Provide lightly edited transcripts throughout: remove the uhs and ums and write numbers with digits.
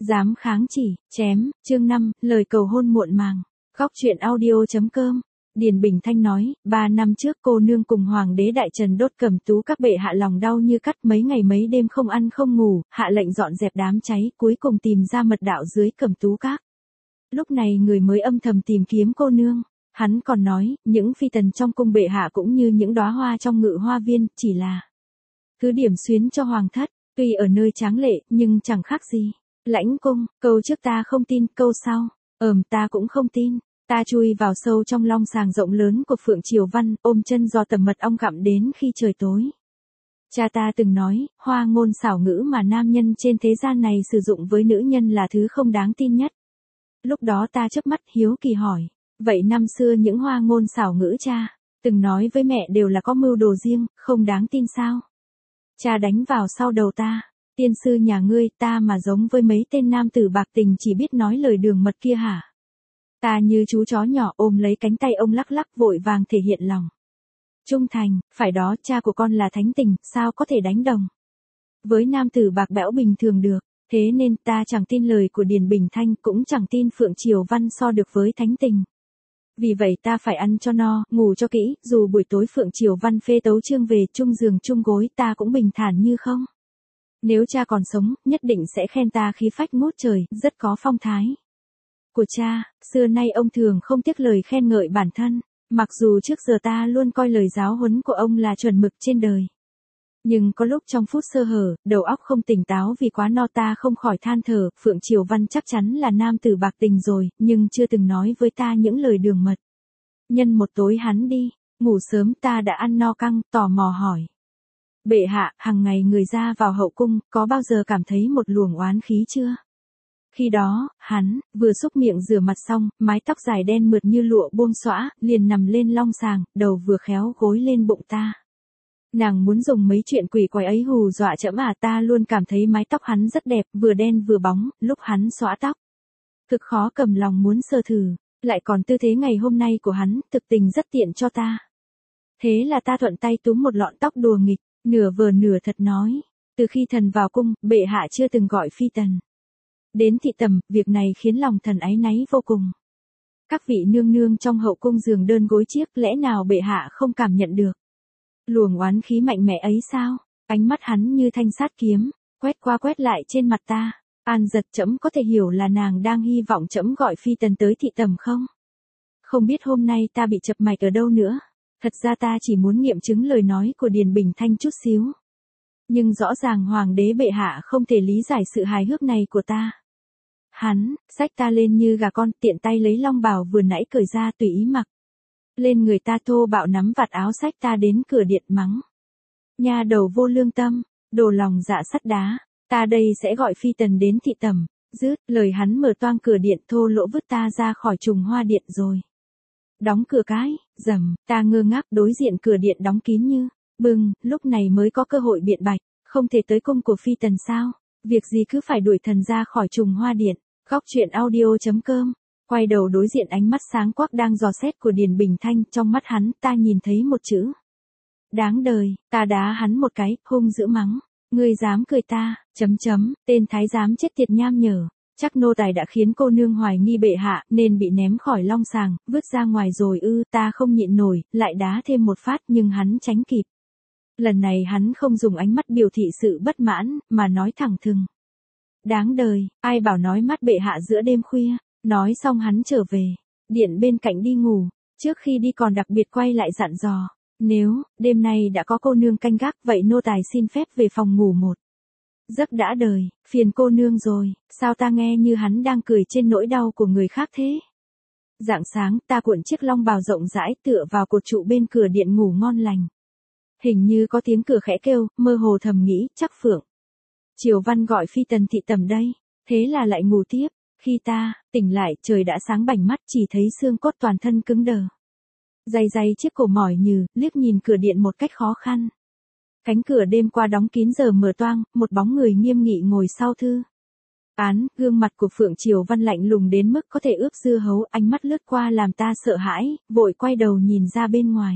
Dám kháng chỉ, chém, chương 5, lời cầu hôn muộn màng. Góc truyện audio.com. Điền Bình Thanh nói, 3 năm trước cô nương cùng hoàng đế đại trần đốt Cẩm Tú các bệ hạ lòng đau như cắt, mấy ngày mấy đêm không ăn không ngủ, hạ lệnh dọn dẹp đám cháy, cuối cùng tìm ra mật đạo dưới Cẩm Tú các. Lúc này người mới âm thầm tìm kiếm cô nương. Hắn còn nói, những phi tần trong cung bệ hạ cũng như những đóa hoa trong ngự hoa viên, chỉ là cứ điểm xuyến cho hoàng thất, tuy ở nơi tráng lệ, nhưng chẳng khác gì. Lãnh cung, câu trước ta không tin, câu sau, ta cũng không tin. Ta chui vào sâu trong long sàng rộng lớn của Phượng Triều Văn, ôm chân giò tầm mật ong gặm đến khi trời tối. Cha ta từng nói, hoa ngôn xảo ngữ mà nam nhân trên thế gian này sử dụng với nữ nhân là thứ không đáng tin nhất. Lúc đó ta chớp mắt hiếu kỳ hỏi, vậy năm xưa những hoa ngôn xảo ngữ cha từng nói với mẹ đều là có mưu đồ riêng, không đáng tin sao? Cha đánh vào sau đầu ta, tiên sư nhà ngươi, ta mà giống với mấy tên nam tử bạc tình chỉ biết nói lời đường mật kia hả? Ta như chú chó nhỏ ôm lấy cánh tay ông lắc lắc vội vàng thể hiện lòng trung thành, phải đó, cha của con là thánh tình, sao có thể đánh đồng với nam tử bạc bẽo bình thường được. Thế nên ta chẳng tin lời của Điền Bình Thanh, cũng chẳng tin Phượng Triều Văn so được với thánh tình. Vì vậy ta phải ăn cho no, ngủ cho kỹ, dù buổi tối Phượng Triều Văn phê tấu chương về chung giường chung gối ta cũng bình thản như không. Nếu cha còn sống, nhất định sẽ khen ta khí phách ngút trời, rất có phong thái của cha. Xưa nay ông thường không tiếc lời khen ngợi bản thân, mặc dù trước giờ ta luôn coi lời giáo huấn của ông là chuẩn mực trên đời. Nhưng có lúc trong phút sơ hở, đầu óc không tỉnh táo vì quá no ta không khỏi than thở, Phượng Triều Văn chắc chắn là nam tử bạc tình rồi, nhưng chưa từng nói với ta những lời đường mật. Nhân một tối hắn đi, ngủ sớm ta đã ăn no căng, tò mò hỏi. Bệ hạ, hàng ngày người ra vào hậu cung, có bao giờ cảm thấy một luồng oán khí chưa? Khi đó, hắn, vừa xúc miệng rửa mặt xong, mái tóc dài đen mượt như lụa buông xõa, liền nằm lên long sàng, đầu vừa khéo gối lên bụng ta. Nàng muốn dùng mấy chuyện quỷ quái ấy hù dọa trẫm à, ta luôn cảm thấy mái tóc hắn rất đẹp, vừa đen vừa bóng, lúc hắn xõa tóc. Thực khó cầm lòng muốn sờ thử, lại còn tư thế ngày hôm nay của hắn, thực tình rất tiện cho ta. Thế là ta thuận tay túm một lọn tóc đùa nghịch, nửa vờ nửa thật nói, từ khi thần vào cung, bệ hạ chưa từng gọi phi tần đến thị tầm, việc này khiến lòng thần áy náy vô cùng. Các vị nương nương trong hậu cung giường đơn gối chiếc, lẽ nào bệ hạ không cảm nhận được luồng oán khí mạnh mẽ ấy sao? Ánh mắt hắn như thanh sát kiếm, quét qua quét lại trên mặt ta. An giật, trẫm có thể hiểu là nàng đang hy vọng trẫm gọi phi tần tới thị tầm không? Không biết hôm nay ta bị chập mạch ở đâu nữa. Thật ra ta chỉ muốn nghiệm chứng lời nói của Điền Bình Thanh chút xíu. Nhưng rõ ràng hoàng đế bệ hạ không thể lý giải sự hài hước này của ta. Hắn, xách ta lên như gà con, tiện tay lấy long bào vừa nãy cởi ra tùy ý mặc lên người ta, thô bạo nắm vạt áo xách ta đến cửa điện mắng. Nha đầu vô lương tâm, đồ lòng dạ sắt đá, ta đây sẽ gọi phi tần đến thị tầm. Dứt lời hắn mở toang cửa điện, thô lỗ vứt ta ra khỏi trùng hoa điện rồi đóng cửa cái, rầm, ta ngơ ngác đối diện cửa điện đóng kín như bưng, lúc này mới có cơ hội biện bạch, không thể tới cung của phi tần sao? Việc gì cứ phải đuổi thần ra khỏi trùng hoa điện. Góc truyện audio.com. Quay đầu đối diện ánh mắt sáng quắc đang dò xét của Điền Bình Thanh, trong mắt hắn ta nhìn thấy một chữ đáng đời. Ta đá hắn một cái, hung dữ mắng, ngươi dám cười ta, tên thái giám chết tiệt nham nhở. Chắc nô tài đã khiến cô nương hoài nghi bệ hạ, nên bị ném khỏi long sàng, vứt ra ngoài rồi ư? Ta không nhịn nổi, lại đá thêm một phát nhưng hắn tránh kịp. Lần này hắn không dùng ánh mắt biểu thị sự bất mãn, mà nói thẳng thừng. Đáng đời, ai bảo nói mắt bệ hạ giữa đêm khuya. Nói xong hắn trở về điện bên cạnh đi ngủ, trước khi đi còn đặc biệt quay lại dặn dò, nếu đêm nay đã có cô nương canh gác, vậy nô tài xin phép về phòng ngủ một giấc đã đời, phiền cô nương rồi. Sao ta nghe như hắn đang cười trên nỗi đau của người khác thế? Rạng sáng ta cuộn chiếc long bào rộng rãi tựa vào cột trụ bên cửa điện ngủ ngon lành. Hình như có tiếng cửa khẽ kêu, mơ hồ thầm nghĩ, chắc Phượng Triều Văn gọi phi tần thị tầm đây. Thế là lại ngủ tiếp. Khi ta tỉnh lại, trời đã sáng bảnh mắt, chỉ thấy xương cốt toàn thân cứng đờ. Day chiếc cổ mỏi nhừ, liếc nhìn cửa điện một cách khó khăn. Cánh cửa đêm qua đóng kín giờ mở toang, một bóng người nghiêm nghị ngồi sau thư án, gương mặt của Phượng Triều Văn lạnh lùng đến mức có thể ướp dưa hấu, ánh mắt lướt qua làm ta sợ hãi, vội quay đầu nhìn ra bên ngoài.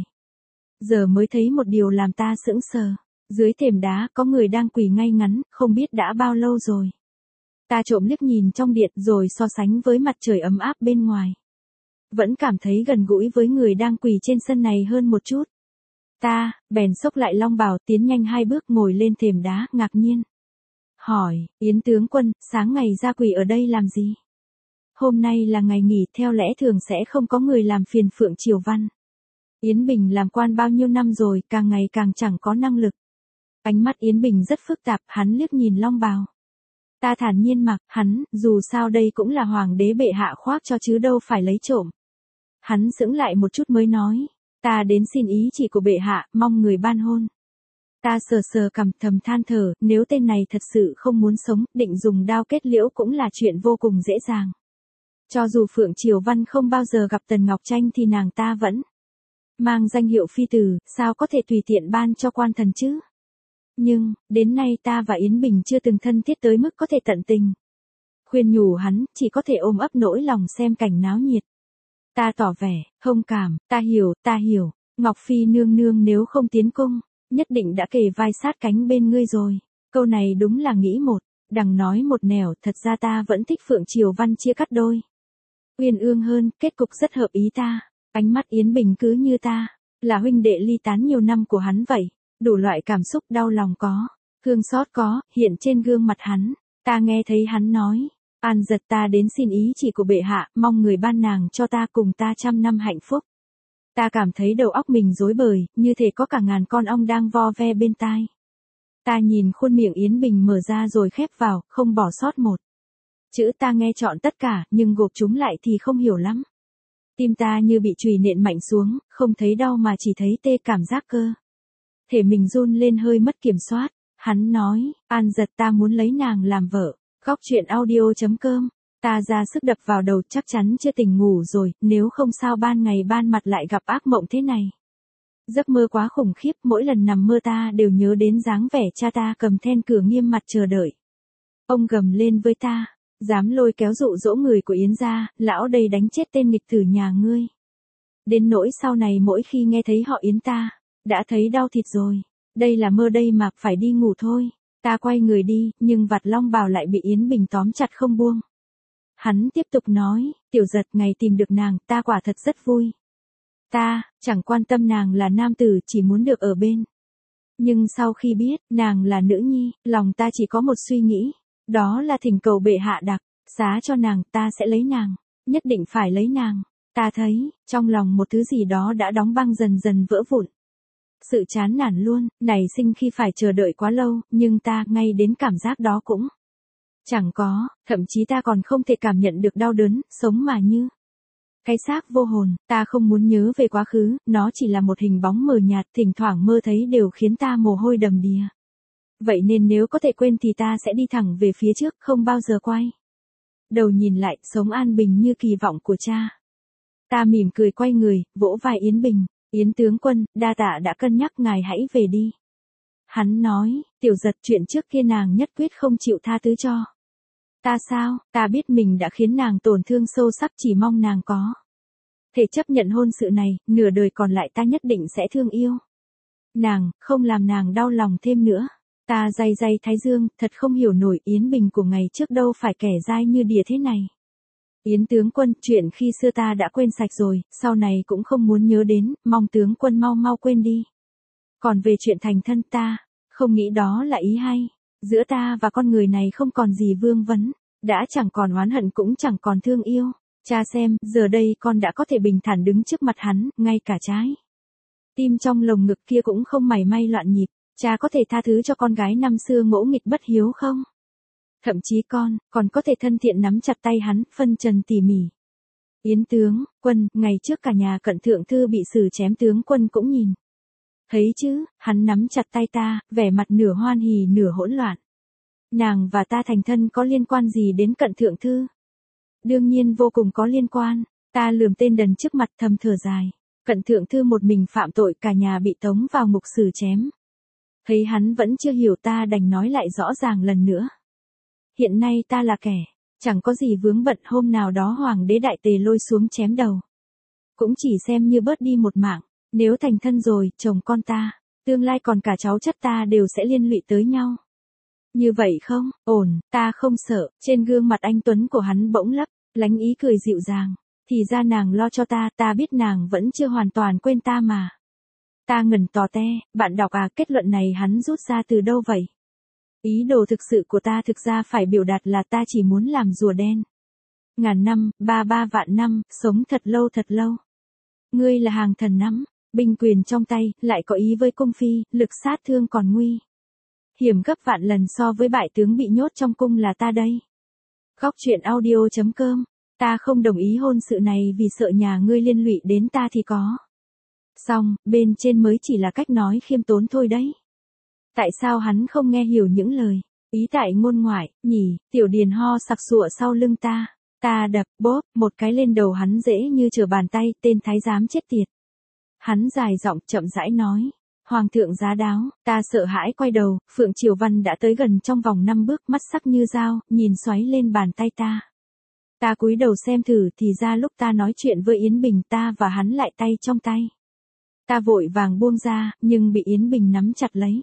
Giờ mới thấy một điều làm ta sững sờ. Dưới thềm đá có người đang quỳ ngay ngắn, không biết đã bao lâu rồi. Ta trộm liếc nhìn trong điện rồi so sánh với mặt trời ấm áp bên ngoài. Vẫn cảm thấy gần gũi với người đang quỳ trên sân này hơn một chút. Ta, bèn xốc lại long bào tiến nhanh 2 bước ngồi lên thềm đá ngạc nhiên. Hỏi, Yến tướng quân, sáng ngày ra quỳ ở đây làm gì? Hôm nay là ngày nghỉ theo lẽ thường sẽ không có người làm phiền Phượng Triều Văn. Yến Bình làm quan bao nhiêu năm rồi càng ngày càng chẳng có năng lực. Ánh mắt Yến Bình rất phức tạp, hắn liếc nhìn long bào. Ta thản nhiên mặc, hắn, dù sao đây cũng là hoàng đế bệ hạ khoác cho chứ đâu phải lấy trộm. Hắn sững lại một chút mới nói, ta đến xin ý chỉ của bệ hạ, mong người ban hôn. Ta sờ sờ cằm thầm than thở, nếu tên này thật sự không muốn sống, định dùng đao kết liễu cũng là chuyện vô cùng dễ dàng. Cho dù Phượng Triều Văn không bao giờ gặp Tần Ngọc Tranh thì nàng ta vẫn mang danh hiệu phi tử, sao có thể tùy tiện ban cho quan thần chứ? Nhưng, đến nay ta và Yến Bình chưa từng thân thiết tới mức có thể tận tình. Khuyên nhủ hắn, chỉ có thể ôm ấp nỗi lòng xem cảnh náo nhiệt. Ta tỏ vẻ, thông cảm, ta hiểu, Ngọc Phi nương nương nếu không tiến cung, nhất định đã kề vai sát cánh bên ngươi rồi. Câu này đúng là nghĩ một, đằng nói một nẻo, thật ra ta vẫn thích Phượng Triều Văn chia cắt đôi. Uyên ương hơn, kết cục rất hợp ý ta. Ánh mắt Yến Bình cứ như ta, là huynh đệ ly tán nhiều năm của hắn vậy. Đủ loại cảm xúc đau lòng có, thương xót có, hiện trên gương mặt hắn. Ta nghe thấy hắn nói, An Giật ta đến xin ý chỉ của bệ hạ, mong người ban nàng cho ta cùng ta 100 năm hạnh phúc. Ta cảm thấy đầu óc mình rối bời, như thể có cả ngàn con ong đang vo ve bên tai. Ta nhìn khuôn miệng Yến Bình mở ra rồi khép vào, không bỏ sót một chữ. Ta nghe trọn tất cả, nhưng gộp chúng lại thì không hiểu lắm. Tim ta như bị chùy nện mạnh xuống, không thấy đau mà chỉ thấy tê cảm giác cơ thể mình run lên hơi mất kiểm soát. Hắn nói, An Giật ta muốn lấy nàng làm vợ. Góc truyện audio.com. Ta ra sức đập vào đầu, chắc chắn chưa tỉnh ngủ rồi, nếu không sao ban ngày ban mặt lại gặp ác mộng thế này. Giấc mơ quá khủng khiếp, mỗi lần nằm mơ ta đều nhớ đến dáng vẻ cha ta cầm then cửa nghiêm mặt chờ đợi. Ông gầm lên với ta, dám lôi kéo dụ dỗ người của Yến gia, lão đây đánh chết tên nghịch tử nhà ngươi. Đến nỗi sau này mỗi khi nghe thấy họ Yến ta, đã thấy đau thịt rồi. Đây là mơ đây mà, phải đi ngủ thôi. Ta quay người đi, nhưng vạt long bào lại bị Yến Bình tóm chặt không buông. Hắn tiếp tục nói, Tiểu Giật ngày tìm được nàng, ta quả thật rất vui. Ta, chẳng quan tâm nàng là nam tử, chỉ muốn được ở bên. Nhưng sau khi biết, nàng là nữ nhi, lòng ta chỉ có một suy nghĩ. Đó là thỉnh cầu bệ hạ đặc xá cho nàng, ta sẽ lấy nàng. Nhất định phải lấy nàng. Ta thấy, trong lòng một thứ gì đó đã đóng băng dần dần vỡ vụn. Sự chán nản luôn, nảy sinh khi phải chờ đợi quá lâu, nhưng ta ngay đến cảm giác đó cũng chẳng có, thậm chí ta còn không thể cảm nhận được đau đớn, sống mà như cái xác vô hồn. Ta không muốn nhớ về quá khứ, nó chỉ là một hình bóng mờ nhạt, thỉnh thoảng mơ thấy đều khiến ta mồ hôi đầm đìa. Vậy nên nếu có thể quên thì ta sẽ đi thẳng về phía trước, không bao giờ quay đầu nhìn lại, sống an bình như kỳ vọng của cha. Ta mỉm cười quay người, vỗ vai Yến Bình. Yến tướng quân, đa tạ đã cân nhắc, ngài hãy về đi. Hắn nói, Tiểu Giật chuyện trước kia nàng nhất quyết không chịu tha thứ cho. Ta sao, ta biết mình đã khiến nàng tổn thương sâu sắc, chỉ mong nàng có thể chấp nhận hôn sự này, nửa đời còn lại ta nhất định sẽ thương yêu nàng, không làm nàng đau lòng thêm nữa. Ta day day thái dương, thật không hiểu nổi Yến Bình của ngày trước đâu phải kẻ dai như đỉa thế này. Yến tướng quân, chuyện khi xưa ta đã quên sạch rồi, sau này cũng không muốn nhớ đến, mong tướng quân mau mau quên đi. Còn về chuyện thành thân ta, không nghĩ đó là ý hay. Giữa ta và con người này không còn gì vương vấn, đã chẳng còn oán hận cũng chẳng còn thương yêu. Cha xem, giờ đây con đã có thể bình thản đứng trước mặt hắn, ngay cả trái tim trong lồng ngực kia cũng không mảy may loạn nhịp. Cha có thể tha thứ cho con gái năm xưa ngỗ nghịch bất hiếu không? Thậm chí con, còn có thể thân thiện nắm chặt tay hắn, phân trần tỉ mỉ. Yến tướng quân, ngày trước cả nhà Cận thượng thư bị xử chém, tướng quân cũng nhìn thấy chứ. Hắn nắm chặt tay ta, vẻ mặt nửa hoan hỉ nửa hỗn loạn. Nàng và ta thành thân có liên quan gì đến Cận thượng thư? Đương nhiên vô cùng có liên quan. Ta lườm tên đần trước mặt thầm thở dài. Cận thượng thư một mình phạm tội, cả nhà bị tống vào ngục xử chém. Thấy hắn vẫn chưa hiểu, ta đành nói lại rõ ràng lần nữa. Hiện nay ta là kẻ chẳng có gì vướng bận, hôm nào đó hoàng đế đại tề lôi xuống chém đầu, cũng chỉ xem như bớt đi một mạng. Nếu thành thân rồi, chồng con ta, tương lai còn cả cháu chắt ta đều sẽ liên lụy tới nhau. Như vậy không, ổn, ta không sợ, trên gương mặt anh Tuấn của hắn bỗng lấp, lánh ý cười dịu dàng. Thì ra nàng lo cho ta biết nàng vẫn chưa hoàn toàn quên ta mà. Ta ngẩn tò te, bạn đọc à, kết luận này hắn rút ra từ đâu vậy? Ý đồ thực sự của ta thực ra phải biểu đạt là ta chỉ muốn làm rùa đen. Ngàn năm, 33 vạn năm, sống thật lâu thật lâu. Ngươi là hàng thần nắm, binh quyền trong tay, lại có ý với cung phi, lực sát thương còn nguy hiểm gấp vạn lần so với bại tướng bị nhốt trong cung là ta đây. Góc truyện audio.com, ta không đồng ý hôn sự này vì sợ nhà ngươi liên lụy đến ta thì có. Xong, bên trên mới chỉ là cách nói khiêm tốn thôi đấy. Tại sao hắn không nghe hiểu những lời ý tại ngôn ngoại, nhỉ? Tiểu Điền ho sặc sụa sau lưng ta. Ta đập, bóp, một cái lên đầu hắn dễ như trở bàn tay, tên thái giám chết tiệt. Hắn dài giọng chậm rãi nói. Hoàng thượng giá đáo, ta sợ hãi quay đầu, Phượng Triều Văn đã tới gần trong vòng 5 bước, mắt sắc như dao, nhìn xoáy lên bàn tay ta. Ta cúi đầu xem thử thì ra lúc ta nói chuyện với Yến Bình ta và hắn lại tay trong tay. Ta vội vàng buông ra, nhưng bị Yến Bình nắm chặt lấy.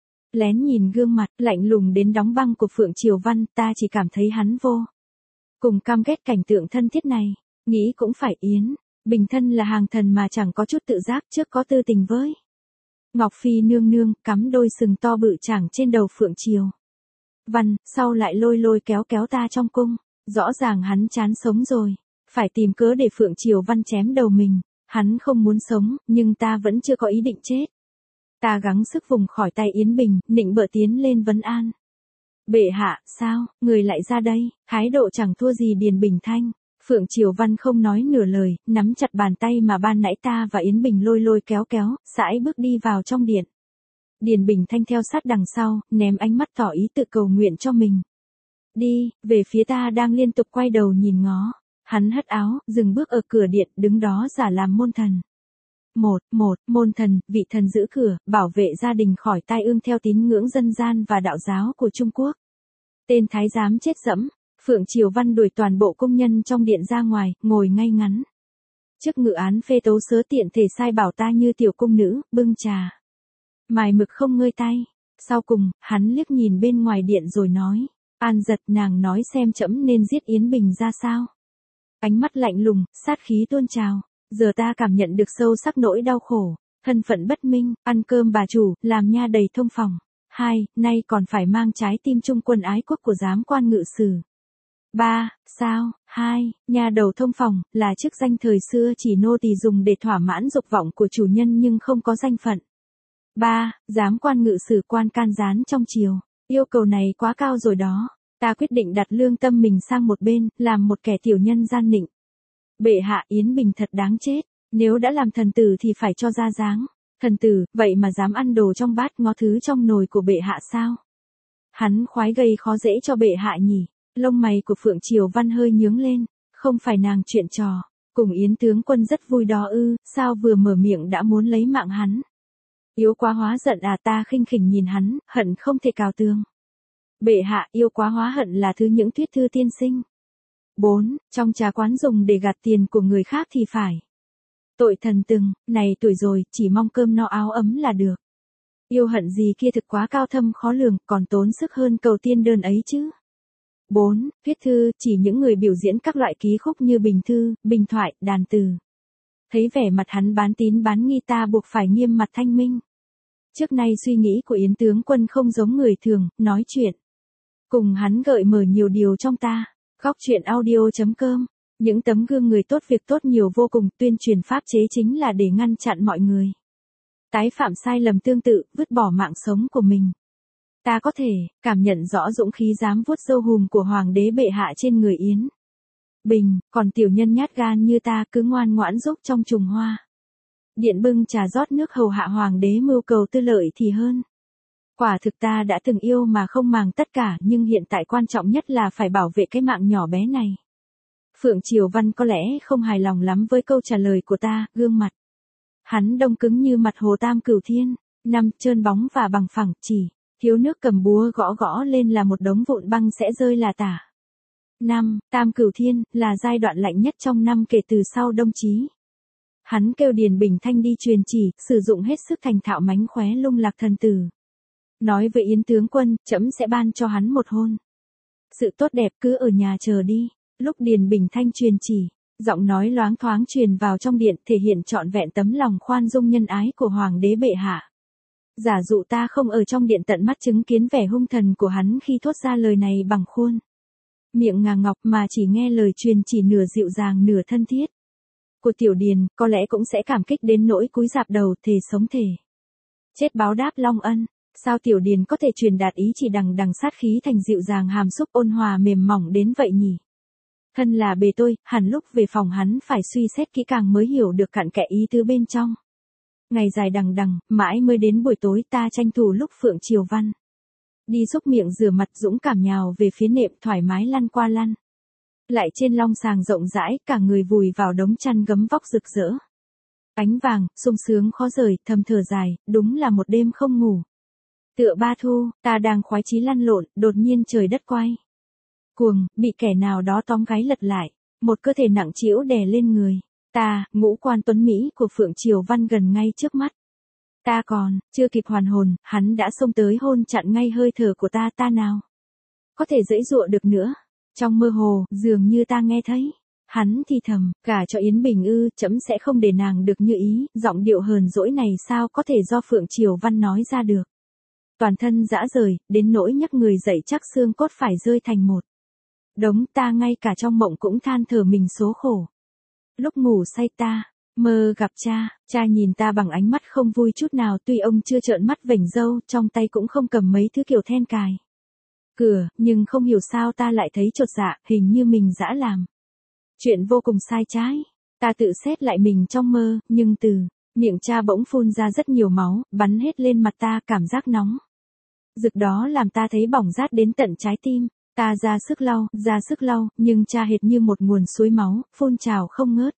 Lén nhìn gương mặt lạnh lùng đến đóng băng của Phượng Triều Văn, ta chỉ cảm thấy hắn vô cùng căm ghét cảnh tượng thân thiết này. Nghĩ cũng phải, Yến Bình thân là hàng thần mà chẳng có chút tự giác, trước có tư tình với Ngọc Phi nương nương, cắm đôi sừng to bự chảng trên đầu Phượng Triều Văn, sau lại lôi kéo ta trong cung. Rõ ràng hắn chán sống rồi, phải tìm cớ để Phượng Triều Văn chém đầu mình. Hắn không muốn sống, nhưng ta vẫn chưa có ý định chết. Ta gắng sức vùng khỏi tay Yến Bình, nịnh bợ tiến lên vấn an. Bệ hạ, sao, người lại ra đây? Thái độ chẳng thua gì Điền Bình Thanh. Phượng Triều Văn không nói nửa lời, nắm chặt bàn tay mà ban nãy ta và Yến Bình lôi kéo, sải bước đi vào trong điện. Điền Bình Thanh theo sát đằng sau, ném ánh mắt tỏ ý tự cầu nguyện cho mình. Đi, về phía ta đang liên tục quay đầu nhìn ngó. Hắn hất áo, dừng bước ở cửa điện, đứng đó giả làm môn thần. Môn thần, vị thần giữ cửa, bảo vệ gia đình khỏi tai ương theo tín ngưỡng dân gian và đạo giáo của Trung Quốc. Tên thái giám chết dẫm. Phượng Triều Văn đuổi toàn bộ công nhân trong điện ra ngoài, ngồi ngay ngắn trước ngự án phê tấu sớ, tiện thể sai bảo ta như tiểu cung nữ, bưng trà mài mực không ngơi tay. Sau cùng, hắn liếc nhìn bên ngoài điện rồi nói. An Giật, nàng nói xem trẫm nên giết Yến Bình ra sao? Ánh mắt lạnh lùng, sát khí tuôn trào. Giờ ta cảm nhận được sâu sắc nỗi đau khổ, thân phận bất minh, ăn cơm bà chủ, làm nha đầy thông phòng. Nay còn phải mang trái tim trung quân ái quốc của giám quan ngự sử. 3. Sao? Nha đầu thông phòng, là chức danh thời xưa chỉ nô tỳ dùng để thỏa mãn dục vọng của chủ nhân nhưng không có danh phận. 3. Giám quan ngự sử, quan can gián trong triều. Yêu cầu này quá cao rồi đó. Ta quyết định đặt lương tâm mình sang một bên, làm một kẻ tiểu nhân gian nịnh. Bệ hạ, Yến Bình thật đáng chết. Nếu đã làm thần tử thì phải cho ra dáng. Thần tử, vậy mà dám ăn đồ trong bát, ngó thứ trong nồi của bệ hạ sao? Hắn khoái gây khó dễ cho bệ hạ nhỉ? Lông mày của Phượng Triều Văn hơi nhướng lên. Không phải nàng chuyện trò cùng Yến tướng quân rất vui đó ư? Sao vừa mở miệng đã muốn lấy mạng hắn? Yếu quá hóa giận à? Ta khinh khỉnh nhìn hắn, hận không thể cào tường. Bệ hạ, yêu quá hóa hận là thứ những thuyết thư tiên sinh. 4. Trong trà quán dùng để gạt tiền của người khác thì phải. Tội thần từng, này tuổi rồi, chỉ mong cơm no áo ấm là được. Yêu hận gì kia thực quá cao thâm khó lường, còn tốn sức hơn cầu tiên đơn ấy chứ. 4. Thuyết thư, chỉ những người biểu diễn các loại ký khúc như bình thư, bình thoại, đàn từ. Thấy vẻ mặt hắn bán tín bán nghi, ta buộc phải nghiêm mặt thanh minh. Trước nay suy nghĩ của Yến tướng quân không giống người thường, nói chuyện cùng hắn gợi mở nhiều điều trong ta. Góc truyện audio.com. Những tấm gương người tốt việc tốt nhiều vô cùng, tuyên truyền pháp chế chính là để ngăn chặn mọi người tái phạm sai lầm tương tự, vứt bỏ mạng sống của mình. Ta có thể cảm nhận rõ dũng khí dám vuốt râu hùm của hoàng đế bệ hạ trên người Yến Bình, còn tiểu nhân nhát gan như ta cứ ngoan ngoãn giúp trong trùng hoa điện bưng trà rót nước hầu hạ hoàng đế mưu cầu tư lợi thì hơn. Quả thực ta đã từng yêu mà không màng tất cả, nhưng hiện tại quan trọng nhất là phải bảo vệ cái mạng nhỏ bé này. Phượng Triều Văn có lẽ không hài lòng lắm với câu trả lời của ta, gương mặt hắn đông cứng như mặt hồ Tam Cửu Thiên. 5. Trơn bóng và bằng phẳng, chỉ thiếu nước cầm búa gõ lên là một đống vụn băng sẽ rơi là tả. 5. Tam Cửu Thiên là giai đoạn lạnh nhất trong năm kể từ sau Đông Chí. Hắn kêu Điền Bình Thanh đi truyền chỉ, sử dụng hết sức thành thạo mánh khóe lung lạc thần tử. Nói với Yến tướng quân, trẫm sẽ ban cho hắn một hôn. Sự tốt đẹp cứ ở nhà chờ đi. Lúc Điền Bình Thanh truyền chỉ, giọng nói loáng thoáng truyền vào trong điện, thể hiện trọn vẹn tấm lòng khoan dung nhân ái của hoàng đế bệ hạ. Giả dụ ta không ở trong điện tận mắt chứng kiến vẻ hung thần của hắn khi thốt ra lời này bằng khuôn miệng ngà ngọc, mà chỉ nghe lời truyền chỉ nửa dịu dàng nửa thân thiết của Tiểu Điền, có lẽ cũng sẽ cảm kích đến nỗi cúi rạp đầu thề sống thề chết báo đáp long ân. Sao Tiểu Điền có thể truyền đạt ý chỉ đằng đằng sát khí thành dịu dàng hàm xúc ôn hòa mềm mỏng đến vậy nhỉ? Thân là bề tôi, hẳn lúc về phòng hắn phải suy xét kỹ càng mới hiểu được cặn kẽ ý tứ bên trong. Ngày dài đằng đằng, mãi mới đến buổi tối ta tranh thủ lúc Phượng Triều Văn đi xúc miệng rửa mặt dũng cảm nhào về phía nệm thoải mái lăn qua lăn lại trên long sàng rộng rãi, cả người vùi vào đống chăn gấm vóc rực rỡ ánh vàng, sung sướng khó rời, thầm thở dài, đúng là một đêm không ngủ. Tựa ba thu, ta đang khoái chí lăn lộn, đột nhiên trời đất quay cuồng, bị kẻ nào đó tóm gáy lật lại, một cơ thể nặng trĩu đè lên người ta, ngũ quan tuấn mỹ của Phượng Triều Văn gần ngay trước mắt. Ta còn chưa kịp hoàn hồn, hắn đã xông tới hôn chặn ngay hơi thở của ta nào có thể giãy giụa được nữa. Trong mơ hồ, dường như ta nghe thấy hắn thì thầm, cả cho Yến Bình ư, trẫm sẽ không để nàng được như ý. Giọng điệu hờn dỗi này sao có thể do Phượng Triều Văn nói ra được. Toàn thân rã rời, đến nỗi nhấc người dậy chắc xương cốt phải rơi thành một đống. Ta ngay cả trong mộng cũng than thở mình số khổ. Lúc ngủ say ta mơ gặp cha nhìn ta bằng ánh mắt không vui chút nào, tuy ông chưa trợn mắt vểnh râu, trong tay cũng không cầm mấy thứ kiểu then cài cửa, nhưng không hiểu sao ta lại thấy chột dạ, hình như mình dã làm chuyện vô cùng sai trái. Ta tự xét lại mình trong mơ, nhưng từ miệng cha bỗng phun ra rất nhiều máu, bắn hết lên mặt ta, cảm giác nóng rực đó làm ta thấy bỏng rát đến tận trái tim. Ta ra sức lau, nhưng cha hệt như một nguồn suối máu, phun trào không ngớt.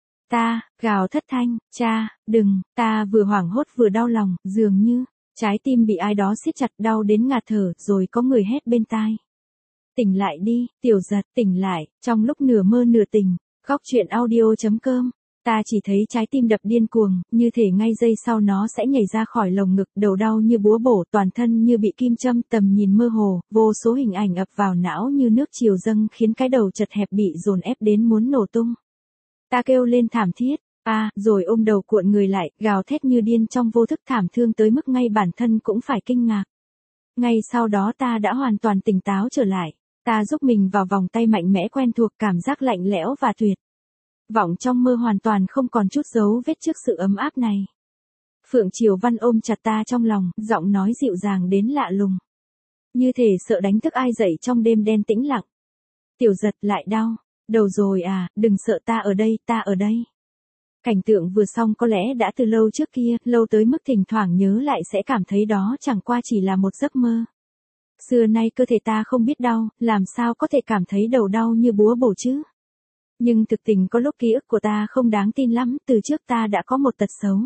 Ta gào thất thanh, cha, đừng. Ta vừa hoảng hốt vừa đau lòng, dường như trái tim bị ai đó siết chặt, đau đến ngạt thở, rồi có người hét bên tai. Tỉnh lại đi, Tiểu Giật, tỉnh lại. Trong lúc nửa mơ nửa tỉnh, góc truyện audio.com, ta chỉ thấy trái tim đập điên cuồng, như thể ngay giây sau nó sẽ nhảy ra khỏi lồng ngực, đầu đau như búa bổ, toàn thân như bị kim châm, tầm nhìn mơ hồ, vô số hình ảnh ập vào não như nước triều dâng, khiến cái đầu chật hẹp bị dồn ép đến muốn nổ tung. Ta kêu lên thảm thiết, rồi ôm đầu cuộn người lại, gào thét như điên trong vô thức, thảm thương tới mức ngay bản thân cũng phải kinh ngạc. Ngay sau đó ta đã hoàn toàn tỉnh táo trở lại. Ta giúp mình vào vòng tay mạnh mẽ quen thuộc, cảm giác lạnh lẽo và tuyệt vọng trong mơ hoàn toàn không còn chút dấu vết trước sự ấm áp này. Phượng Triều Văn ôm chặt ta trong lòng, giọng nói dịu dàng đến lạ lùng, như thể sợ đánh thức ai dậy trong đêm đen tĩnh lặng. Tiểu Giật, lại đau đầu rồi à, đừng sợ, ta ở đây. Cảnh tượng vừa xong có lẽ đã từ lâu trước kia, lâu tới mức thỉnh thoảng nhớ lại sẽ cảm thấy đó chẳng qua chỉ là một giấc mơ. Xưa nay cơ thể ta không biết đau, làm sao có thể cảm thấy đầu đau như búa bổ chứ? Nhưng thực tình có lúc ký ức của ta không đáng tin lắm, từ trước ta đã có một tật xấu.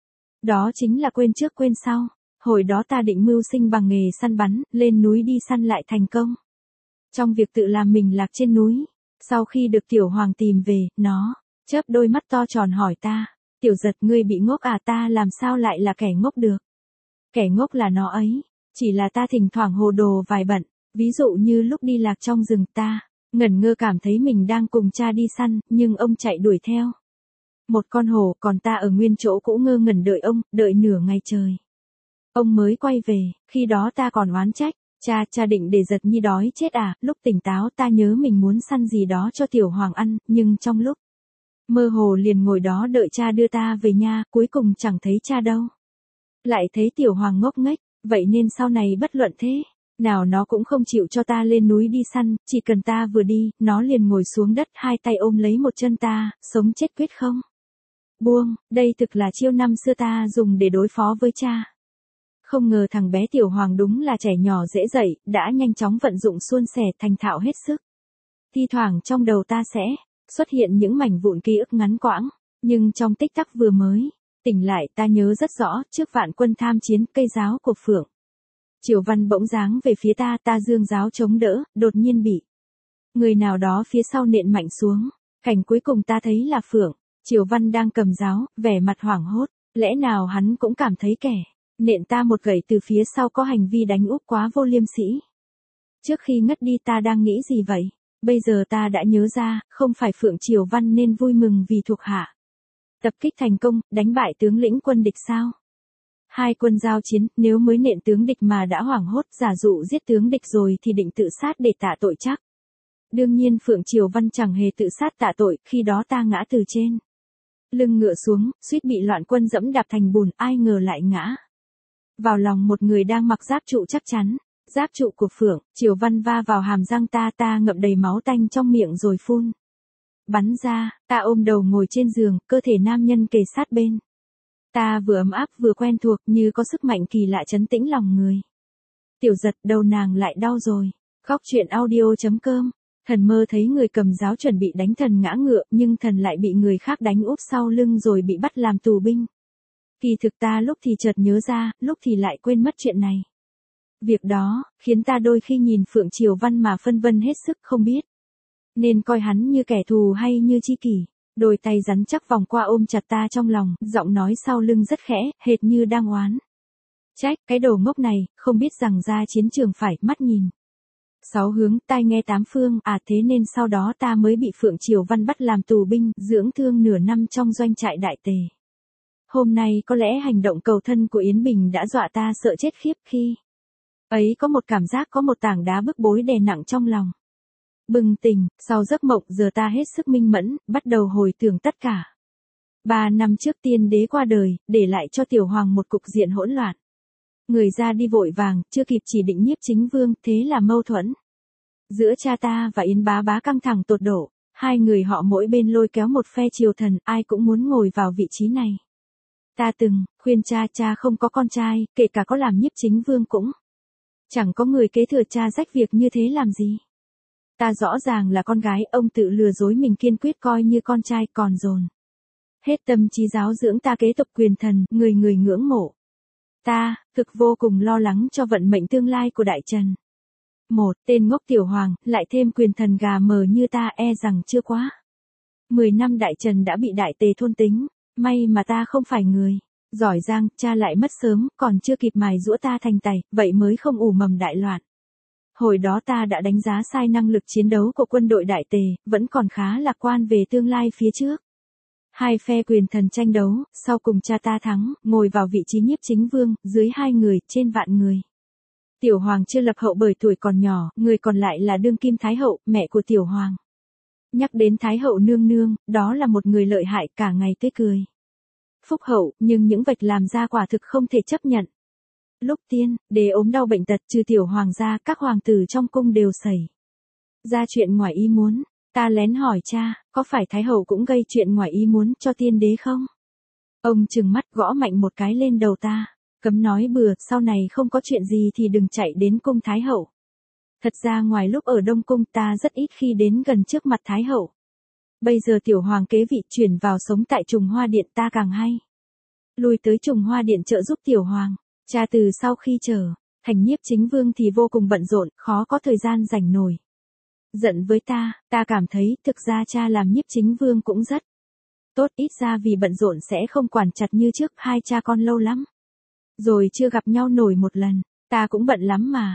Đó chính là quên trước quên sau. Hồi đó ta định mưu sinh bằng nghề săn bắn, lên núi đi săn lại thành công. Trong việc tự làm mình lạc trên núi, sau khi được Tiểu Hoàng tìm về, nó chớp đôi mắt to tròn hỏi ta, Tiểu Giật, ngươi bị ngốc à? Ta làm sao lại là kẻ ngốc được? Kẻ ngốc là nó ấy. Chỉ là ta thỉnh thoảng hồ đồ vài bận, ví dụ như lúc đi lạc trong rừng, ta ngẩn ngơ cảm thấy mình đang cùng cha đi săn, nhưng ông chạy đuổi theo một con hổ, còn ta ở nguyên chỗ cũ ngơ ngẩn đợi ông, đợi nửa ngày trời. Ông mới quay về, khi đó ta còn oán trách, cha định để Giật Nhi đói chết à? Lúc tỉnh táo ta nhớ mình muốn săn gì đó cho Tiểu Hoàng ăn, nhưng trong lúc mơ hồ liền ngồi đó đợi cha đưa ta về nhà, cuối cùng chẳng thấy cha đâu. Lại thấy Tiểu Hoàng ngốc nghếch. Vậy nên sau này bất luận thế nào nó cũng không chịu cho ta lên núi đi săn, chỉ cần ta vừa đi, nó liền ngồi xuống đất, hai tay ôm lấy một chân ta, sống chết quyết không buông. Đây thực là chiêu năm xưa ta dùng để đối phó với cha. Không ngờ thằng bé Tiểu Hoàng đúng là trẻ nhỏ dễ dậy, đã nhanh chóng vận dụng suôn sẻ, thành thạo hết sức. Thi thoảng trong đầu ta sẽ xuất hiện những mảnh vụn ký ức ngắn quãng, nhưng trong tích tắc vừa mới tỉnh lại ta nhớ rất rõ, trước vạn quân tham chiến, cây giáo của Phượng Triều Văn bỗng giáng về phía ta, ta giương giáo chống đỡ, đột nhiên bị người nào đó phía sau nện mạnh xuống. Cảnh cuối cùng ta thấy là Phượng Triều Văn đang cầm giáo, vẻ mặt hoảng hốt, lẽ nào hắn cũng cảm thấy kẻ Nện ta một gậy từ phía sau có hành vi đánh úp quá vô liêm sỉ. Trước khi ngất đi ta đang nghĩ gì vậy? Bây giờ ta đã nhớ ra, không phải Phượng Triều Văn nên vui mừng vì thuộc hạ tập kích thành công, đánh bại tướng lĩnh quân địch sao? Hai quân giao chiến, nếu mới nện tướng địch mà đã hoảng hốt, giả dụ giết tướng địch rồi thì định tự sát để tạ tội chắc. Đương nhiên Phượng Triều Văn chẳng hề tự sát tạ tội, khi đó ta ngã từ trên lưng ngựa xuống, suýt bị loạn quân dẫm đạp thành bùn, ai ngờ lại ngã vào lòng một người đang mặc giáp trụ chắc chắn. Giáp trụ của Phượng Triều Văn va vào hàm răng ta ngậm đầy máu tanh trong miệng rồi phun bắn ra, ta ôm đầu ngồi trên giường, cơ thể nam nhân kề sát bên. Ta vừa ấm áp vừa quen thuộc, như có sức mạnh kỳ lạ trấn tĩnh lòng người. Tiểu Giật, đầu nàng lại đau rồi. Góc truyện audio.com. Thần mơ thấy người cầm giáo chuẩn bị đánh thần ngã ngựa, nhưng thần lại bị người khác đánh úp sau lưng rồi bị bắt làm tù binh. Kỳ thực ta lúc thì chợt nhớ ra, lúc thì lại quên mất chuyện này. Việc đó khiến ta đôi khi nhìn Phượng Triều Văn mà phân vân hết sức, không biết nên coi hắn như kẻ thù hay như tri kỷ. Đôi tay rắn chắc vòng qua ôm chặt ta trong lòng, giọng nói sau lưng rất khẽ, hệt như đang oán trách, cái đồ ngốc này, không biết rằng ra chiến trường phải mắt nhìn sáu hướng, tai nghe tám phương, thế nên sau đó ta mới bị Phượng Triều Văn bắt làm tù binh, dưỡng thương nửa năm trong doanh trại Đại Tề. Hôm nay có lẽ hành động cầu thân của Yến Bình đã dọa ta sợ chết khiếp, khi ấy có một cảm giác có một tảng đá bức bối đè nặng trong lòng. Bừng tỉnh, sau giấc mộng giờ ta hết sức minh mẫn, bắt đầu hồi tưởng tất cả. 3 năm trước tiên đế qua đời, để lại cho tiểu hoàng một cục diện hỗn loạn. Người ra đi vội vàng, chưa kịp chỉ định Nhiếp Chính Vương, thế là mâu thuẫn giữa cha ta và Yến bá bá căng thẳng tột độ. Hai người họ mỗi bên lôi kéo một phe triều thần, ai cũng muốn ngồi vào vị trí này. Ta từng khuyên cha không có con trai, kể cả có làm Nhiếp Chính Vương cũng chẳng có người kế thừa, cha rách việc như thế làm gì. Ta rõ ràng là con gái, ông tự lừa dối mình, kiên quyết coi như con trai, còn dồn hết tâm trí giáo dưỡng ta kế tục quyền thần, người người ngưỡng mộ. Ta thực vô cùng lo lắng cho vận mệnh tương lai của Đại Trần. Một tên ngốc tiểu hoàng, lại thêm quyền thần gà mờ như ta, e rằng chưa quá 10 năm Đại Trần đã bị Đại Tề thôn tính. May mà ta không phải người giỏi giang, cha lại mất sớm, còn chưa kịp mài giũa ta thành tài, vậy mới không ủ mầm đại loạn. Hồi đó ta đã đánh giá sai năng lực chiến đấu của quân đội Đại Tề, vẫn còn khá lạc quan về tương lai phía trước. Hai phe quyền thần tranh đấu, sau cùng cha ta thắng, ngồi vào vị trí Nhiếp Chính Vương, dưới 2 người, trên vạn người. Tiểu hoàng chưa lập hậu bởi tuổi còn nhỏ, người còn lại là đương kim thái hậu, mẹ của tiểu hoàng. Nhắc đến thái hậu nương nương, đó là một người lợi hại, cả ngày tươi cười phúc hậu, nhưng những vạch làm ra quả thực không thể chấp nhận. Lúc tiên đế ốm đau bệnh tật, trừ tiểu hoàng gia, các hoàng tử trong cung đều xảy ra chuyện ngoài ý muốn. Ta lén hỏi cha, có phải thái hậu cũng gây chuyện ngoài ý muốn cho tiên đế không? Ông trừng mắt gõ mạnh một cái lên đầu ta, cấm nói bừa, sau này không có chuyện gì thì đừng chạy đến cung thái hậu. Thật ra ngoài lúc ở Đông Cung ta rất ít khi đến gần trước mặt thái hậu. Bây giờ tiểu hoàng kế vị chuyển vào sống tại Trùng Hoa Điện, ta càng hay lui tới Trùng Hoa Điện trợ giúp tiểu hoàng. Cha từ sau khi trở thành Nhiếp Chính Vương thì vô cùng bận rộn, khó có thời gian rảnh nổi giận với ta cảm thấy thực ra cha làm Nhiếp Chính Vương cũng rất tốt, ít ra vì bận rộn sẽ không quản chặt như trước. Hai cha con lâu lắm rồi chưa gặp nhau nổi một lần, ta cũng bận lắm mà.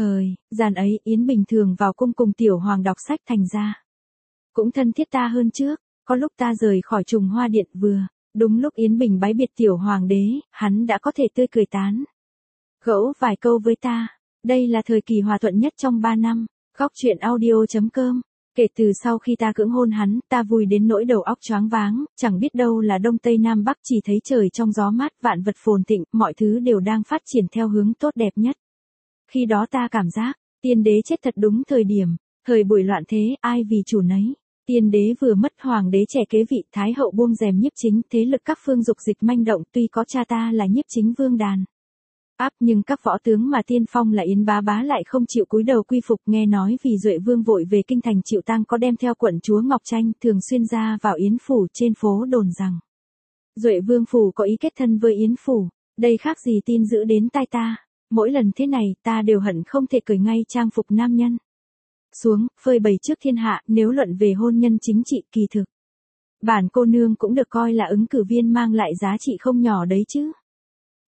Gian ấy Yến bình thường vào cung cùng tiểu hoàng đọc sách, thành ra cũng thân thiết ta hơn trước. Có lúc ta rời khỏi Trùng Hoa Điện vừa đúng lúc Yến Bình bái biệt tiểu hoàng đế, hắn đã có thể tươi cười tán gẫu vài câu với ta. Đây là thời kỳ hòa thuận nhất trong 3 năm. Góc truyện audio.com. Kể từ sau khi ta cưỡng hôn hắn, ta vui đến nỗi đầu óc choáng váng, chẳng biết đâu là đông tây nam bắc, chỉ thấy trời trong gió mát, vạn vật phồn thịnh, mọi thứ đều đang phát triển theo hướng tốt đẹp nhất. Khi đó ta cảm giác, tiên đế chết thật đúng thời điểm, thời buổi loạn thế, ai vì chủ nấy. Tiên đế vừa mất, hoàng đế trẻ kế vị, thái hậu buông rèm nhiếp chính, thế lực các phương dục dịch manh động, tuy có cha ta là Nhiếp Chính Vương đàn áp, nhưng các võ tướng mà tiên phong là Yến bá bá lại không chịu cúi đầu quy phục. Nghe nói vì Duệ Vương vội về kinh thành chịu tang có đem theo quận chúa Ngọc Tranh, thường xuyên ra vào Yến phủ, trên phố đồn rằng Duệ Vương phủ có ý kết thân với Yến phủ. Đây khác gì tin dữ đến tai ta. Mỗi lần thế này, ta đều hận không thể cởi ngay trang phục nam nhân xuống, phơi bày trước thiên hạ. Nếu luận về hôn nhân chính trị, kỳ thực bản cô nương cũng được coi là ứng cử viên mang lại giá trị không nhỏ đấy chứ.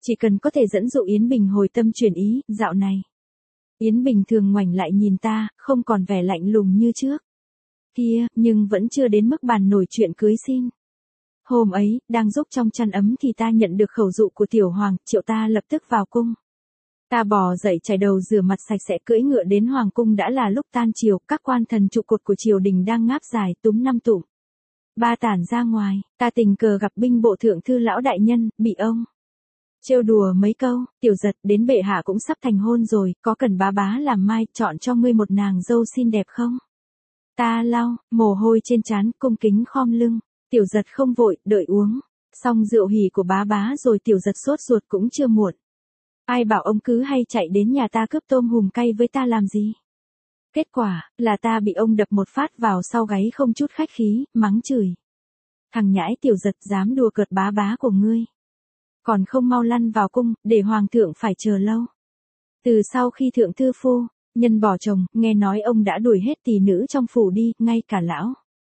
Chỉ cần có thể dẫn dụ Yến Bình hồi tâm chuyển ý, dạo này. Yến Bình thường ngoảnh lại nhìn ta, không còn vẻ lạnh lùng như trước. Kia, nhưng vẫn chưa đến mức bàn nổi chuyện cưới xin. Hôm ấy, đang giúp trong chăn ấm thì ta nhận được khẩu dụ của Tiểu Hoàng, triệu ta lập tức vào cung. Ta bò dậy chải đầu rửa mặt sạch sẽ cưỡi ngựa đến Hoàng cung đã là lúc tan chiều, các quan thần trụ cột của triều đình đang ngáp dài túm năm tụm. Ba tản ra ngoài, ta tình cờ gặp binh bộ thượng thư lão đại nhân, bị ông trêu đùa mấy câu, Tiểu Giật đến bệ hạ cũng sắp thành hôn rồi, có cần bá bá làm mai chọn cho ngươi một nàng dâu xinh đẹp không? Ta lau, mồ hôi trên trán, cung kính khom lưng, Tiểu Giật không vội, đợi uống, xong rượu hỉ của bá bá rồi Tiểu Giật sốt ruột cũng chưa muộn. Ai bảo ông cứ hay chạy đến nhà ta cướp tôm hùm cay với ta làm gì? Kết quả, là ta bị ông đập một phát vào sau gáy không chút khách khí, mắng chửi. Thằng nhãi Tiểu Giật dám đùa cợt bá bá của ngươi. Còn không mau lăn vào cung, để hoàng thượng phải chờ lâu. Từ sau khi thượng thư phu, nhân bỏ chồng, nghe nói ông đã đuổi hết tỳ nữ trong phủ đi, ngay cả lão.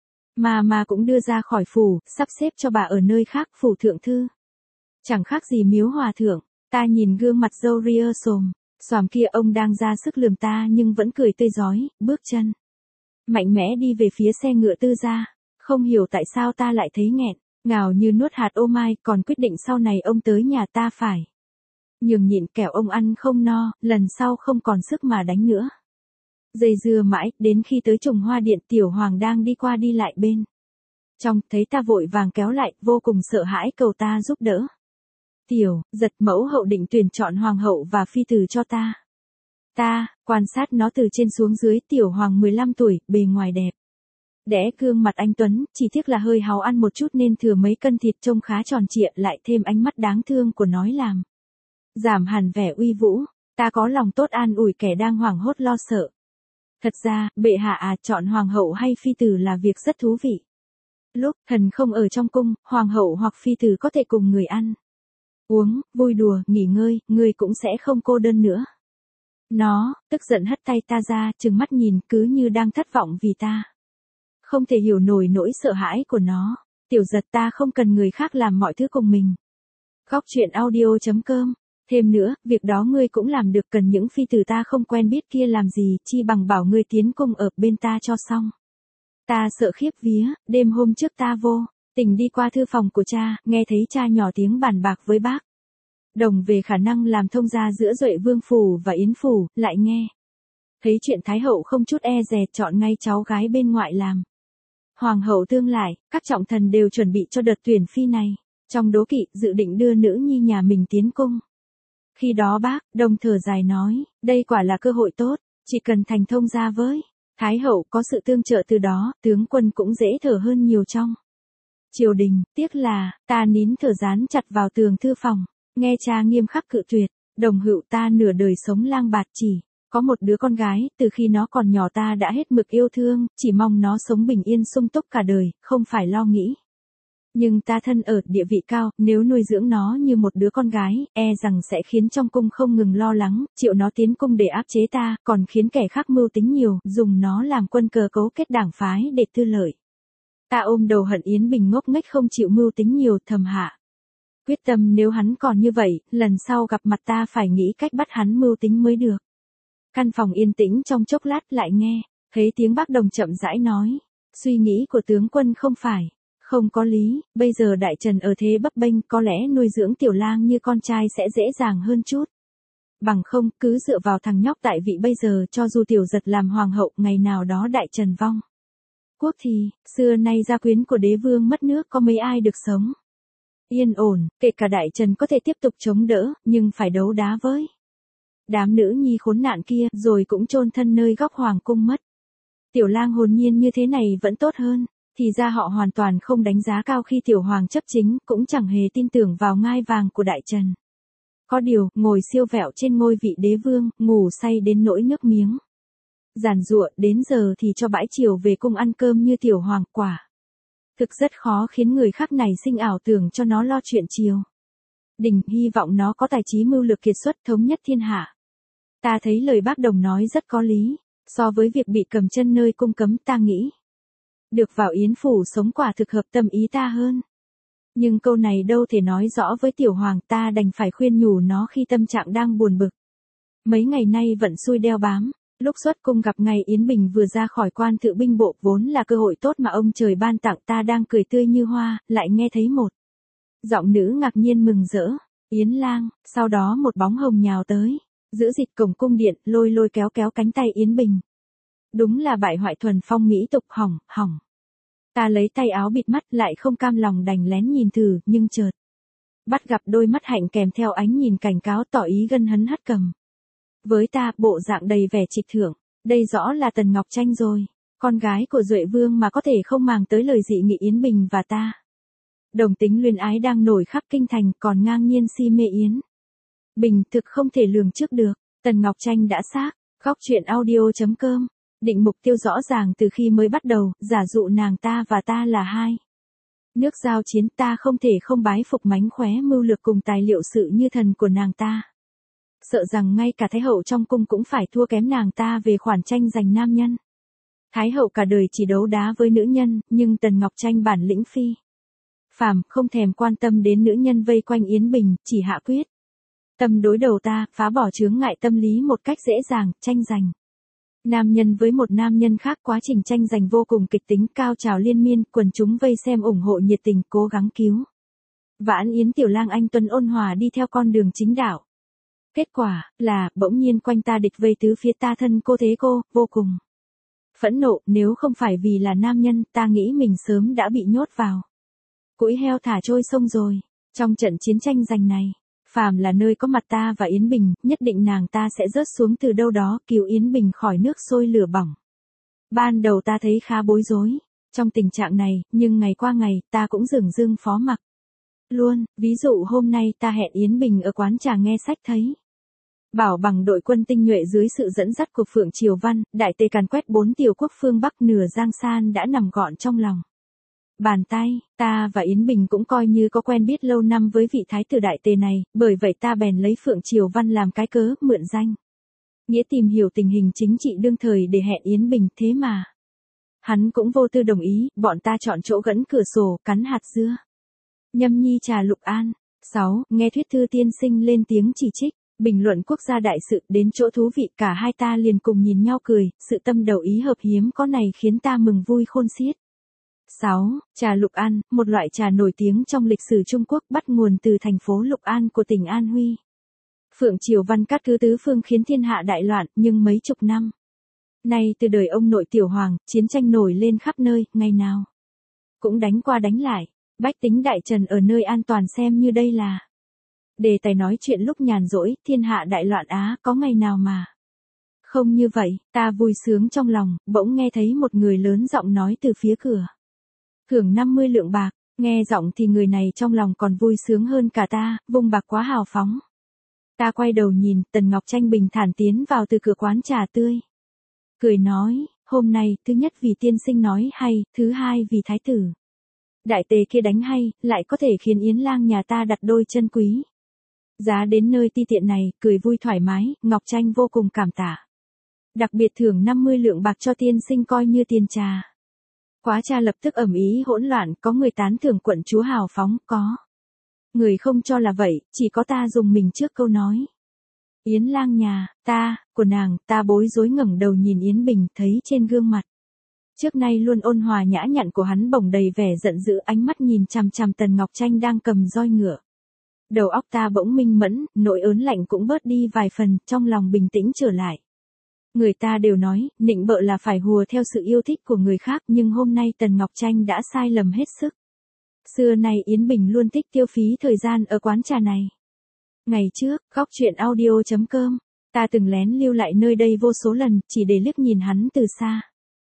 Mà cũng đưa ra khỏi phủ, sắp xếp cho bà ở nơi khác, phủ thượng thư. Chẳng khác gì miếu hòa thượng, ta nhìn gương mặt râu ria xòm kia ông đang ra sức lườm ta nhưng vẫn cười tươi rói, bước chân mạnh mẽ đi về phía xe ngựa tư gia. Không hiểu tại sao ta lại thấy nghẹn, ngào như nuốt hạt ô mai, còn quyết định sau này ông tới nhà ta phải nhường nhịn kẻo ông ăn không no, lần sau không còn sức mà đánh nữa. Dây dưa mãi, đến khi tới Trùng Hoa Điện Tiểu Hoàng đang đi qua đi lại bên trong, thấy ta vội vàng kéo lại, vô cùng sợ hãi cầu ta giúp đỡ. Tiểu Giật mẫu hậu định tuyển chọn hoàng hậu và phi tử cho ta. Ta quan sát nó từ trên xuống dưới, Tiểu Hoàng 15 tuổi, bề ngoài đẹp đẽ, gương mặt anh tuấn, chỉ tiếc là hơi háu ăn một chút nên thừa mấy cân thịt, trông khá tròn trịa, lại thêm ánh mắt đáng thương của nói làm giảm hẳn vẻ uy vũ. Ta có lòng tốt an ủi kẻ đang hoảng hốt lo sợ. Thật ra, bệ hạ chọn hoàng hậu hay phi tử là việc rất thú vị. Lúc thần không ở trong cung, hoàng hậu hoặc phi tử có thể cùng người ăn uống, vui đùa, nghỉ ngơi, ngươi cũng sẽ không cô đơn nữa. Nó tức giận hất tay ta ra, trừng mắt nhìn, cứ như đang thất vọng vì ta không thể hiểu nổi nỗi sợ hãi của nó. Tiểu Giật, ta không cần người khác làm mọi thứ cùng mình. Góc truyện audio.com. Thêm nữa, việc đó ngươi cũng làm được, cần những phi tử ta không quen biết kia làm gì, chi bằng bảo ngươi tiến cung ở bên ta cho xong. Ta sợ khiếp vía, đêm hôm trước ta vô tình đi qua thư phòng của cha, nghe thấy cha nhỏ tiếng bàn bạc với bác Đồng về khả năng làm thông gia giữa Duệ Vương phủ và Yến phủ, lại nghe thấy chuyện Thái hậu không chút e dè chọn ngay cháu gái bên ngoại làm hoàng hậu tương lai. Các trọng thần đều chuẩn bị cho đợt tuyển phi này, trong đố kỵ dự định đưa nữ nhi nhà mình tiến cung. Khi đó bác Đồng thở dài nói, đây quả là cơ hội tốt, chỉ cần thành thông gia với Thái hậu, có sự tương trợ từ đó, tướng quân cũng dễ thở hơn nhiều trong triều đình. Tiếc là, ta nín thở dán chặt vào tường thư phòng, nghe cha nghiêm khắc cự tuyệt. Đồng hữu, ta nửa đời sống lang bạt, chỉ có một đứa con gái, từ khi nó còn nhỏ ta đã hết mực yêu thương, chỉ mong nó sống bình yên sung túc cả đời, không phải lo nghĩ. Nhưng ta thân ở địa vị cao, nếu nuôi dưỡng nó như một đứa con gái, e rằng sẽ khiến trong cung không ngừng lo lắng, triệu nó tiến cung để áp chế ta, còn khiến kẻ khác mưu tính nhiều, dùng nó làm quân cờ cấu kết đảng phái để tư lợi. Ta ôm đầu hận Yến Bình ngốc nghếch không chịu mưu tính nhiều, thầm hạ quyết tâm nếu hắn còn như vậy, lần sau gặp mặt ta phải nghĩ cách bắt hắn mưu tính mới được. Căn phòng yên tĩnh trong chốc lát, lại nghe thấy tiếng bác Đồng chậm rãi nói, suy nghĩ của tướng quân không phải không có lý, bây giờ đại trần ở thế bấp bênh, có lẽ nuôi dưỡng Tiểu Lang như con trai sẽ dễ dàng hơn chút. Bằng không, cứ dựa vào thằng nhóc tại vị bây giờ, cho dù Tiểu Giật làm hoàng hậu, ngày nào đó đại trần vong quốc thì, xưa nay gia quyến của đế vương mất nước, có mấy ai được sống yên ổn. Kể cả đại trần có thể tiếp tục chống đỡ, nhưng phải đấu đá với đám nữ nhi khốn nạn kia, rồi cũng chôn thân nơi góc hoàng cung mất. Tiểu Lang hồn nhiên như thế này vẫn tốt hơn. Thì ra họ hoàn toàn không đánh giá cao khi Tiểu Hoàng chấp chính, cũng chẳng hề tin tưởng vào ngai vàng của đại trần. Có điều, ngồi siêu vẹo trên ngôi vị đế vương, ngủ say đến nỗi nước miếng giàn giụa, đến giờ thì cho bãi chiều về cung ăn cơm như Tiểu Hoàng, quả thực rất khó khiến người khác này sinh ảo tưởng cho nó lo chuyện triều đình, hy vọng nó có tài trí mưu lược kiệt xuất, thống nhất thiên hạ. Ta thấy lời bác Đồng nói rất có lý, so với việc bị cầm chân nơi cung cấm, ta nghĩ được vào Yến phủ sống quả thực hợp tâm ý ta hơn Nhưng câu này đâu thể nói rõ với Tiểu Hoàng, ta đành phải khuyên nhủ nó khi tâm trạng đang buồn bực. Mấy ngày nay vận xui đeo bám, lúc xuất cung gặp ngày Yến Bình vừa ra khỏi quan thự binh bộ vốn là cơ hội tốt mà ông trời ban tặng, ta đang cười tươi như hoa, lại nghe thấy một giọng nữ ngạc nhiên mừng rỡ, Yến lang, sau đó một bóng hồng nhào tới, giữ dịch cổng cung điện, lôi lôi kéo kéo cánh tay Yến Bình. Đúng là bại hoại thuần phong mỹ tục, hỏng, hỏng. Ta lấy tay áo bịt mắt lại không cam lòng đành lén nhìn thử, nhưng chợt bắt gặp đôi mắt hạnh kèm theo ánh nhìn cảnh cáo tỏ ý gân hấn hất cầm. Với ta, bộ dạng đầy vẻ trịch thượng, đây rõ là Tần Ngọc Tranh rồi, con gái của Duệ Vương mà có thể không màng tới lời dị nghị Yến Bình và ta. Đồng tính luyến ái đang nổi khắp kinh thành, còn ngang nhiên si mê Yến Bình, thực không thể lường trước được. Tần Ngọc Tranh đã xác. Góc truyện audio.com. Định mục tiêu rõ ràng từ khi mới bắt đầu, giả dụ nàng ta và ta là hai nước giao chiến, ta không thể không bái phục mánh khóe mưu lược cùng tài liệu sự như thần của nàng ta. Sợ rằng ngay cả Thái hậu trong cung cũng phải thua kém nàng ta về khoản tranh giành nam nhân. Thái hậu cả đời chỉ đấu đá với nữ nhân, nhưng Tần Ngọc Tranh bản lĩnh phi phàm, không thèm quan tâm đến nữ nhân vây quanh Yến Bình, chỉ hạ quyết tâm đối đầu ta, phá bỏ chướng ngại tâm lý một cách dễ dàng, tranh giành nam nhân với một nam nhân khác. Quá trình tranh giành vô cùng kịch tính, cao trào liên miên, quần chúng vây xem ủng hộ nhiệt tình, cố gắng cứu vãn Yến tiểu lang anh tuấn ôn hòa đi theo con đường chính đạo. Kết quả là bỗng nhiên quanh ta địch vây tứ phía, ta thân cô thế cô, vô cùng phẫn nộ. Nếu không phải vì là nam nhân, ta nghĩ mình sớm đã bị nhốt vào cũi heo thả trôi sông rồi. Trong trận chiến tranh giành này, phàm là nơi có mặt ta và Yến Bình, nhất định nàng ta sẽ rớt xuống từ đâu đó, cứu Yến Bình khỏi nước sôi lửa bỏng. Ban đầu ta thấy khá bối rối trong tình trạng này, nhưng ngày qua ngày, ta cũng dửng dưng phó mặc luôn. Ví dụ hôm nay ta hẹn Yến Bình ở quán trà nghe sách, thấy bảo bằng đội quân tinh nhuệ dưới sự dẫn dắt của Phượng Triều Văn, đại tề càn quét 4 tiểu quốc phương Bắc, nửa Giang San đã nằm gọn trong lòng bàn tay. Ta và Yến Bình cũng coi như có quen biết lâu năm với vị thái tử đại tề này, bởi vậy ta bèn lấy Phượng Triều Văn làm cái cớ, mượn danh nghĩa tìm hiểu tình hình chính trị đương thời để hẹn Yến Bình. Thế mà hắn cũng vô tư đồng ý, bọn ta chọn chỗ gẫn cửa sổ, cắn hạt dưa, nhâm nhi trà Lục An. 6. Nghe thuyết thư tiên sinh lên tiếng chỉ trích, bình luận quốc gia đại sự, đến chỗ thú vị cả hai ta liền cùng nhìn nhau cười, sự tâm đầu ý hợp hiếm có này khiến ta mừng vui khôn xiết. 6. Trà Lục An, một loại trà nổi tiếng trong lịch sử Trung Quốc, bắt nguồn từ thành phố Lục An của tỉnh An Huy. Phượng Triều Văn cát cứ tứ phương khiến thiên hạ đại loạn, nhưng mấy chục năm nay từ đời ông nội Tiểu Hoàng, chiến tranh nổi lên khắp nơi, ngày nào cũng đánh qua đánh lại. Bách tính đại trần ở nơi an toàn xem như đây là đề tài nói chuyện lúc nhàn rỗi. Thiên hạ đại loạn á, có ngày nào mà không như vậy. Ta vui sướng trong lòng, bỗng nghe thấy một người lớn giọng nói từ phía cửa, thưởng 50 lượng bạc. Nghe giọng thì người này trong lòng còn vui sướng hơn cả ta, vung bạc quá hào phóng. Ta quay đầu nhìn, Tần Ngọc Tranh bình thản tiến vào từ cửa quán trà tươi, cười nói, hôm nay, thứ nhất vì tiên sinh nói hay, thứ hai vì thái tử đại tề kia đánh hay, lại có thể khiến Yến lang nhà ta đặt đôi chân quý giá đến nơi ti tiện này, cười vui thoải mái. Ngọc Tranh vô cùng cảm tạ, đặc biệt thưởng 50 lượng bạc cho tiên sinh coi như tiền trà. Quá trà lập tức ầm ĩ hỗn loạn, có người tán thưởng quận chúa hào phóng, có người không cho là vậy, chỉ có ta dùng mình trước câu nói Yến lang nhà ta của nàng. Ta bối rối ngẩng đầu nhìn Yến Bình, thấy trên gương mặt trước nay luôn ôn hòa nhã nhặn của hắn bỗng đầy vẻ giận dữ, ánh mắt nhìn chằm chằm Tần Ngọc Tranh đang cầm roi ngựa. Đầu óc ta bỗng minh mẫn, nỗi ớn lạnh cũng bớt đi vài phần, trong lòng bình tĩnh trở lại. Người ta đều nói, nịnh bợ là phải hùa theo sự yêu thích của người khác, nhưng hôm nay Tần Ngọc Tranh đã sai lầm hết sức. Xưa nay Yến Bình luôn thích tiêu phí thời gian ở quán trà này. Ngày trước, góc truyện audio.com, ta từng lén lưu lại nơi đây vô số lần, chỉ để liếc nhìn hắn từ xa.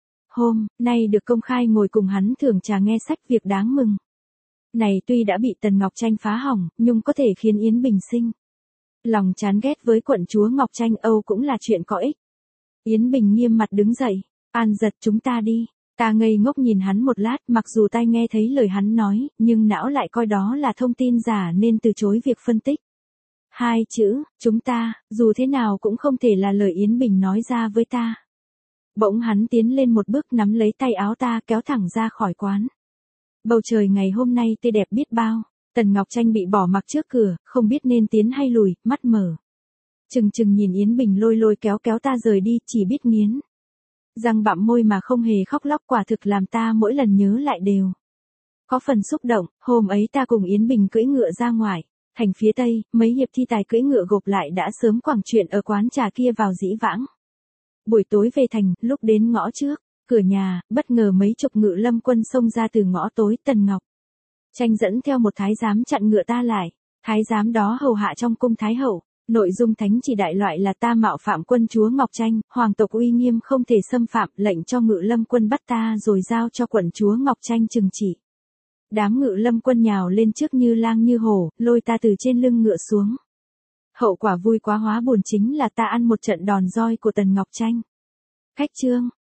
Hôm nay được công khai ngồi cùng hắn thưởng trà nghe sách, việc đáng mừng này tuy đã bị Tần Ngọc Tranh phá hỏng, nhưng có thể khiến Yến Bình sinh lòng chán ghét với quận chúa Ngọc Tranh Âu cũng là chuyện có ích. Yến Bình nghiêm mặt đứng dậy, An Giật, chúng ta đi. Ta ngây ngốc nhìn hắn một lát, mặc dù tai nghe thấy lời hắn nói, nhưng não lại coi đó là thông tin giả nên từ chối việc phân tích. Hai chữ, chúng ta, dù thế nào cũng không thể là lời Yến Bình nói ra với ta. Bỗng hắn tiến lên một bước, nắm lấy tay áo ta kéo thẳng ra khỏi quán Bầu trời ngày hôm nay tươi đẹp biết bao. Tần Ngọc Tranh bị bỏ mặc trước cửa, không biết nên tiến hay lùi, mắt mở. Chừng chừng nhìn Yến Bình lôi lôi kéo kéo ta rời đi, chỉ biết nghiến răng bặm môi mà không hề khóc lóc, quả thực làm ta mỗi lần nhớ lại đều có phần xúc động. Hôm ấy ta cùng Yến Bình cưỡi ngựa ra ngoài thành phía Tây, mấy hiệp thi tài cưỡi ngựa gộp lại đã sớm quảng chuyện ở quán trà kia vào dĩ vãng. Buổi tối về thành, lúc đến ngõ trước cửa nhà, bất ngờ mấy chục ngự lâm quân xông ra từ ngõ tối. Tần Ngọc Tranh dẫn theo một thái giám chặn ngựa ta lại. Thái giám đó hầu hạ trong cung thái hậu. Nội dung thánh chỉ đại loại là ta mạo phạm quân chúa Ngọc Tranh, hoàng tộc uy nghiêm không thể xâm phạm, lệnh cho ngự lâm quân bắt ta rồi giao cho quận chúa Ngọc Tranh trừng trị. Đám ngự lâm quân nhào lên trước như lang như hổ, lôi ta từ trên lưng ngựa xuống. Hậu quả vui quá hóa buồn chính là ta ăn một trận đòn roi của Tần Ngọc Tranh. Khách chương.